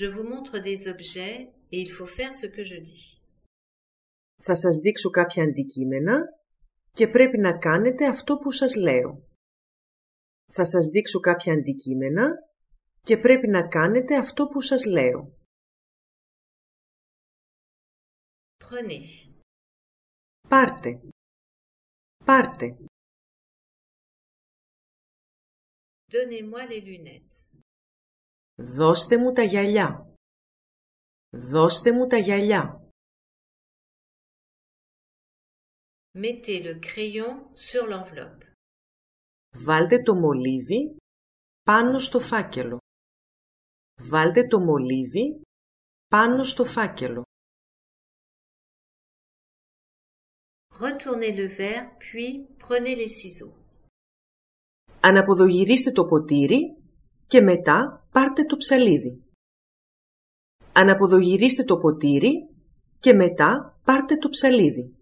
Je vous montre des objets et il faut faire ce que je dis. Θα σας δείξω κάποια αντικείμενα και πρέπει να κάνετε αυτό που σας λέω. Θα σας δείξω κάποια αντικείμενα και πρέπει να κάνετε αυτό που σας λέω. Prenez. Πάρτε. Πάρτε. Donnez-moi les lunettes. Δώστε μου τα γυαλιά. Δώστε μου τα γυαλιά. Mettez le crayon sur l'enveloppe. Βάλτε το μολύβι πάνω στο φάκελο. Βάλτε το μολύβι πάνω στο φάκελο. Retournez le verre, puis prenez les ciseaux. Αναποδογυρίστε το ποτήρι και μετά πάρτε το ψαλίδι. Αναποδογυρίστε το ποτήρι και μετά πάρτε το ψαλίδι.